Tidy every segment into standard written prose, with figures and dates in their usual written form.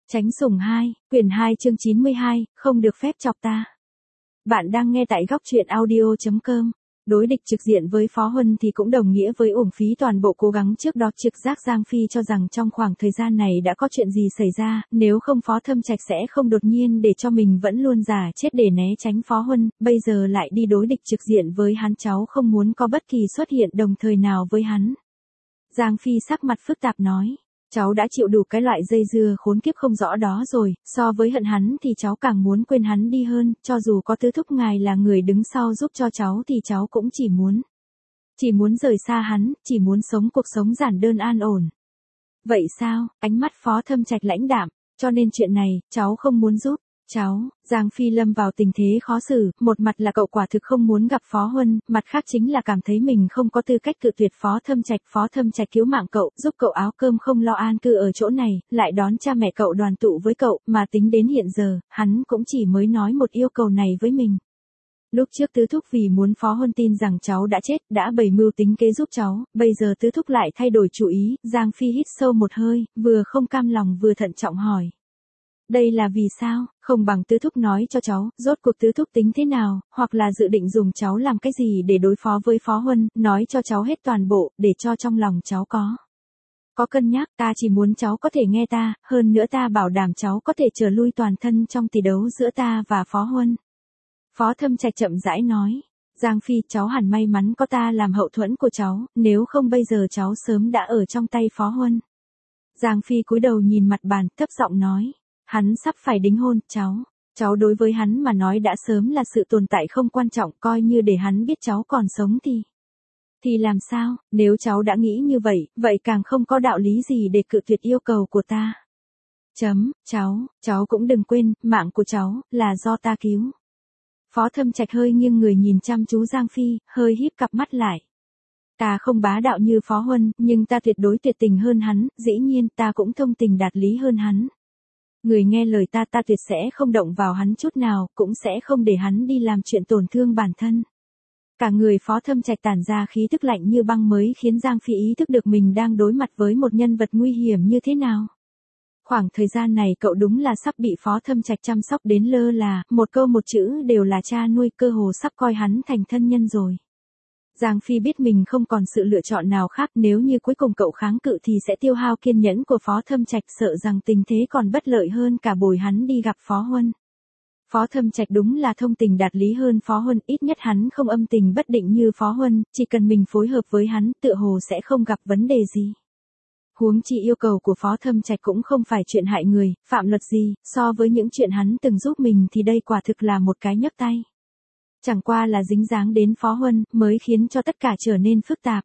Chánh sủng 2, quyển 2 chương 92, không được phép chọc ta. Bạn đang nghe tại góc truyện audio.com. Đối địch trực diện với Phó Huân thì cũng đồng nghĩa với uổng phí toàn bộ cố gắng trước đó. Trực giác Giang Phi cho rằng trong khoảng thời gian này đã có chuyện gì xảy ra, nếu không Phó Thâm Trạch sẽ không đột nhiên để cho mình vẫn luôn giả chết để né tránh Phó Huân, bây giờ lại đi đối địch trực diện với hắn. Cháu không muốn có bất kỳ xuất hiện đồng thời nào với hắn. Giang Phi sắc mặt phức tạp nói. Cháu đã chịu đủ cái loại dây dưa khốn kiếp không rõ đó rồi, so với hận hắn thì cháu càng muốn quên hắn đi hơn, cho dù có tứ thúc ngài là người đứng sau giúp cho cháu thì cháu cũng chỉ muốn rời xa hắn, chỉ muốn sống cuộc sống giản đơn an ổn. Vậy sao? Ánh mắt Phó Thâm Trạch lãnh đạm, cho nên chuyện này, cháu không muốn giúp. Cháu, Giang Phi lâm vào tình thế khó xử, một mặt là cậu quả thực không muốn gặp Phó Huân, mặt khác chính là cảm thấy mình không có tư cách cự tuyệt Phó Thâm Trạch cứu mạng cậu, giúp cậu áo cơm không lo an cư ở chỗ này, lại đón cha mẹ cậu đoàn tụ với cậu, mà tính đến hiện giờ, hắn cũng chỉ mới nói một yêu cầu này với mình. Lúc trước tứ thúc vì muốn Phó Huân tin rằng cháu đã chết, đã bày mưu tính kế giúp cháu, bây giờ tứ thúc lại thay đổi chủ ý. Giang Phi hít sâu một hơi, vừa không cam lòng vừa thận trọng hỏi. Đây là vì sao? Không bằng tứ thúc nói cho cháu, rốt cuộc tứ thúc tính thế nào, hoặc là dự định dùng cháu làm cái gì để đối phó với Phó Huân, nói cho cháu hết toàn bộ, để cho trong lòng cháu có cân nhắc. Ta chỉ muốn cháu có thể nghe ta, hơn nữa ta bảo đảm cháu có thể trở lui toàn thân trong tỷ đấu giữa ta và Phó Huân. Phó Thâm Trạch chậm rãi nói. Giang Phi, cháu hẳn may mắn có ta làm hậu thuẫn của cháu, nếu không bây giờ cháu sớm đã ở trong tay Phó Huân. Giang Phi cúi đầu nhìn mặt bàn, thấp giọng nói. Hắn sắp phải đính hôn, cháu đối với hắn mà nói đã sớm là sự tồn tại không quan trọng, coi như để hắn biết cháu còn sống thì làm sao, nếu cháu đã nghĩ như vậy, vậy càng không có đạo lý gì để cự tuyệt yêu cầu của ta. Cháu cũng đừng quên, mạng của cháu, là do ta cứu. Phó Thâm Trạch hơi nghiêng người nhìn chăm chú Giang Phi, hơi híp cặp mắt lại. Ta không bá đạo như Phó Huân, nhưng ta tuyệt đối tuyệt tình hơn hắn, dĩ nhiên ta cũng thông tình đạt lý hơn hắn. Người nghe lời ta tuyệt sẽ không động vào hắn chút nào, cũng sẽ không để hắn đi làm chuyện tổn thương bản thân. Cả người Phó Thâm Trạch tản ra khí tức lạnh như băng mới khiến Giang Phi ý thức được mình đang đối mặt với một nhân vật nguy hiểm như thế nào. Khoảng thời gian này cậu đúng là sắp bị Phó Thâm Trạch chăm sóc đến lơ là, một câu một chữ đều là cha nuôi, cơ hồ sắp coi hắn thành thân nhân rồi. Giang Phi biết mình không còn sự lựa chọn nào khác, nếu như cuối cùng cậu kháng cự thì sẽ tiêu hao kiên nhẫn của Phó Thâm Trạch, sợ rằng tình thế còn bất lợi hơn cả bồi hắn đi gặp Phó Huân. Phó Thâm Trạch đúng là thông tình đạt lý hơn Phó Huân, ít nhất hắn không âm tình bất định như Phó Huân, chỉ cần mình phối hợp với hắn, tựa hồ sẽ không gặp vấn đề gì. Huống chi yêu cầu của Phó Thâm Trạch cũng không phải chuyện hại người, phạm luật gì, so với những chuyện hắn từng giúp mình thì đây quả thực là một cái nhấc tay. Chẳng qua là dính dáng đến Phó Huân, mới khiến cho tất cả trở nên phức tạp.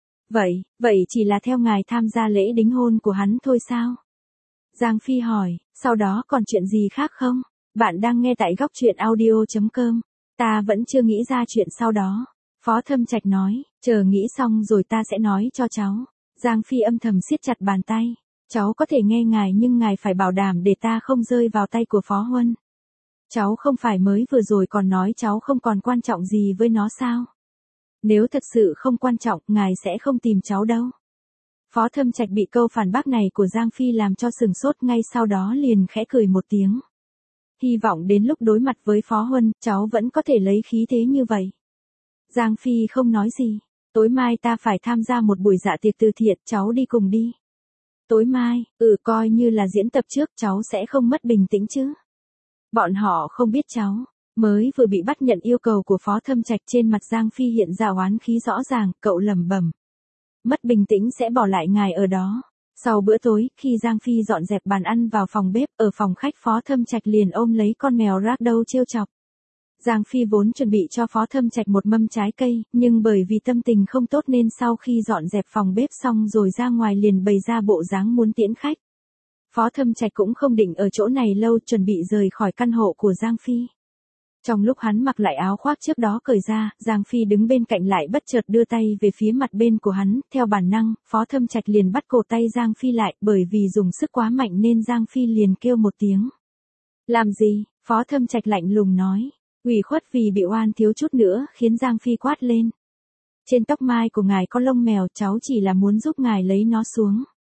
Vậy chỉ là theo ngài tham gia lễ đính hôn của hắn thôi sao? Giang Phi hỏi, sau đó còn chuyện gì khác không? Bạn đang nghe tại góc truyện audio.com. Ta vẫn chưa nghĩ ra chuyện sau đó. Phó Thâm Trạch nói, chờ nghĩ xong rồi ta sẽ nói cho cháu. Giang Phi âm thầm siết chặt bàn tay. Cháu có thể nghe ngài nhưng ngài phải bảo đảm để ta không rơi vào tay của Phó Huân. Cháu không phải mới vừa rồi còn nói cháu không còn quan trọng gì với nó sao? Nếu thật sự không quan trọng, ngài sẽ không tìm cháu đâu. Phó Thâm Trạch bị câu phản bác này của Giang Phi làm cho sừng sốt, ngay sau đó liền khẽ cười một tiếng. Hy vọng đến lúc đối mặt với Phó Huân, cháu vẫn có thể lấy khí thế như vậy. Giang Phi không nói gì. Tối mai ta phải tham gia một buổi dạ tiệc từ thiện, cháu đi cùng đi. Tối mai, coi như là diễn tập trước, cháu sẽ không mất bình tĩnh chứ. Bọn họ không biết cháu mới vừa bị bắt nhận yêu cầu của Phó Thâm Trạch, trên mặt Giang Phi hiện ra oán khí rõ ràng, cậu lẩm bẩm. Mất bình tĩnh sẽ bỏ lại ngài ở đó. Sau bữa tối, khi Giang Phi dọn dẹp bàn ăn vào phòng bếp, ở phòng khách Phó Thâm Trạch liền ôm lấy con mèo ragdoll trêu chọc. Giang Phi vốn chuẩn bị cho Phó Thâm Trạch một mâm trái cây, nhưng bởi vì tâm tình không tốt nên sau khi dọn dẹp phòng bếp xong rồi ra ngoài liền bày ra bộ dáng muốn tiễn khách. Phó Thâm Trạch cũng không định ở chỗ này lâu, chuẩn bị rời khỏi căn hộ của Giang Phi. Trong lúc hắn mặc lại áo khoác trước đó cởi ra, Giang Phi đứng bên cạnh lại bất chợt đưa tay về phía mặt bên của hắn, theo bản năng, Phó Thâm Trạch liền bắt cổ tay Giang Phi lại, bởi vì dùng sức quá mạnh nên Giang Phi liền kêu một tiếng. Làm gì? Phó Thâm Trạch lạnh lùng nói. Ủy khuất vì bị oan thiếu chút nữa, khiến Giang Phi quát lên. Trên tóc mai của ngài có lông mèo, cháu chỉ là muốn giúp ngài lấy nó xuống.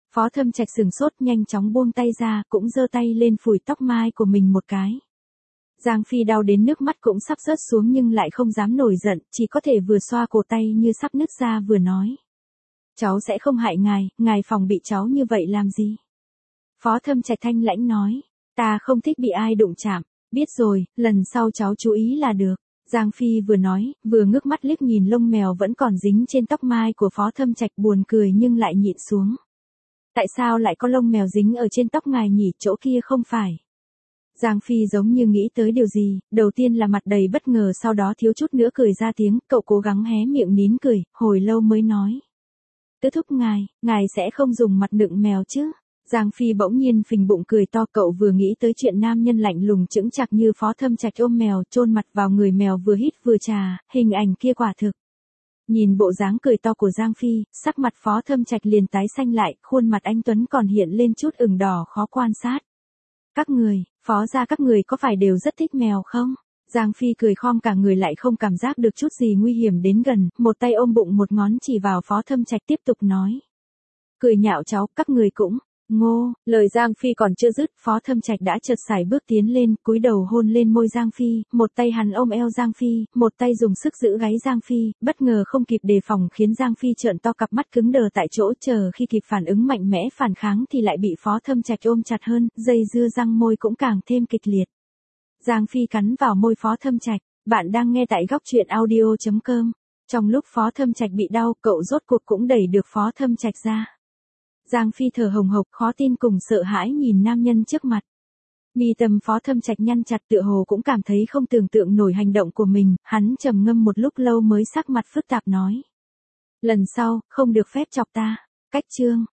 Phó Thâm Trạch sừng sốt nhanh chóng buông tay ra, cũng giơ tay lên phủi tóc mai của mình một cái. Giang Phi đau đến nước mắt cũng sắp rớt xuống nhưng lại không dám nổi giận, chỉ có thể vừa xoa cổ tay như sắp nứt ra vừa nói. Cháu sẽ không hại ngài phòng bị cháu như vậy làm gì? Phó Thâm Trạch thanh lãnh nói, ta không thích bị ai đụng chạm, biết rồi, lần sau cháu chú ý là được. Giang Phi vừa nói, vừa ngước mắt liếc nhìn lông mèo vẫn còn dính trên tóc mai của Phó Thâm Trạch buồn cười nhưng lại nhịn xuống. Tại sao lại có lông mèo dính ở trên tóc ngài nhỉ, chỗ kia không phải? Giang Phi giống như nghĩ tới điều gì, đầu tiên là mặt đầy bất ngờ sau đó thiếu chút nữa cười ra tiếng, cậu cố gắng hé miệng nín cười, hồi lâu mới nói. Tứ thúc ngài sẽ không dùng mặt nựng mèo chứ? Giang Phi bỗng nhiên phình bụng cười to, cậu vừa nghĩ tới chuyện nam nhân lạnh lùng chững chạc như Phó Thâm Trạch ôm mèo, chôn mặt vào người mèo vừa hít vừa chà, hình ảnh kia quả thực. Nhìn bộ dáng cười to của Giang Phi, sắc mặt Phó Thâm Trạch liền tái xanh lại, khuôn mặt anh tuấn còn hiện lên chút ửng đỏ khó quan sát. Các người, Phó gia các người có phải đều rất thích mèo không? Giang Phi cười khom cả người lại không cảm giác được chút gì nguy hiểm đến gần, một tay ôm bụng một ngón chỉ vào Phó Thâm Trạch tiếp tục nói. Cười nhạo cháu, các người cũng. Ngô, lời Giang Phi còn chưa dứt, Phó Thâm Trạch đã chợt sải bước tiến lên, cúi đầu hôn lên môi Giang Phi, một tay hắn ôm eo Giang Phi, một tay dùng sức giữ gáy Giang Phi, bất ngờ không kịp đề phòng khiến Giang Phi trợn to cặp mắt cứng đờ tại chỗ, chờ khi kịp phản ứng mạnh mẽ phản kháng thì lại bị Phó Thâm Trạch ôm chặt hơn, dây dưa răng môi cũng càng thêm kịch liệt. Giang Phi cắn vào môi Phó Thâm Trạch, bạn đang nghe tại góc truyện audio.com. Trong lúc Phó Thâm Trạch bị đau, cậu rốt cuộc cũng đẩy được Phó Thâm Trạch ra. Giang Phi thở hồng hộc khó tin cùng sợ hãi nhìn nam nhân trước mặt. Mi tâm Phó Thâm Trạch nhăn chặt tựa hồ cũng cảm thấy không tưởng tượng nổi hành động của mình, hắn trầm ngâm một lúc lâu mới sắc mặt phức tạp nói. Lần sau, không được phép chọc ta. Cách chương.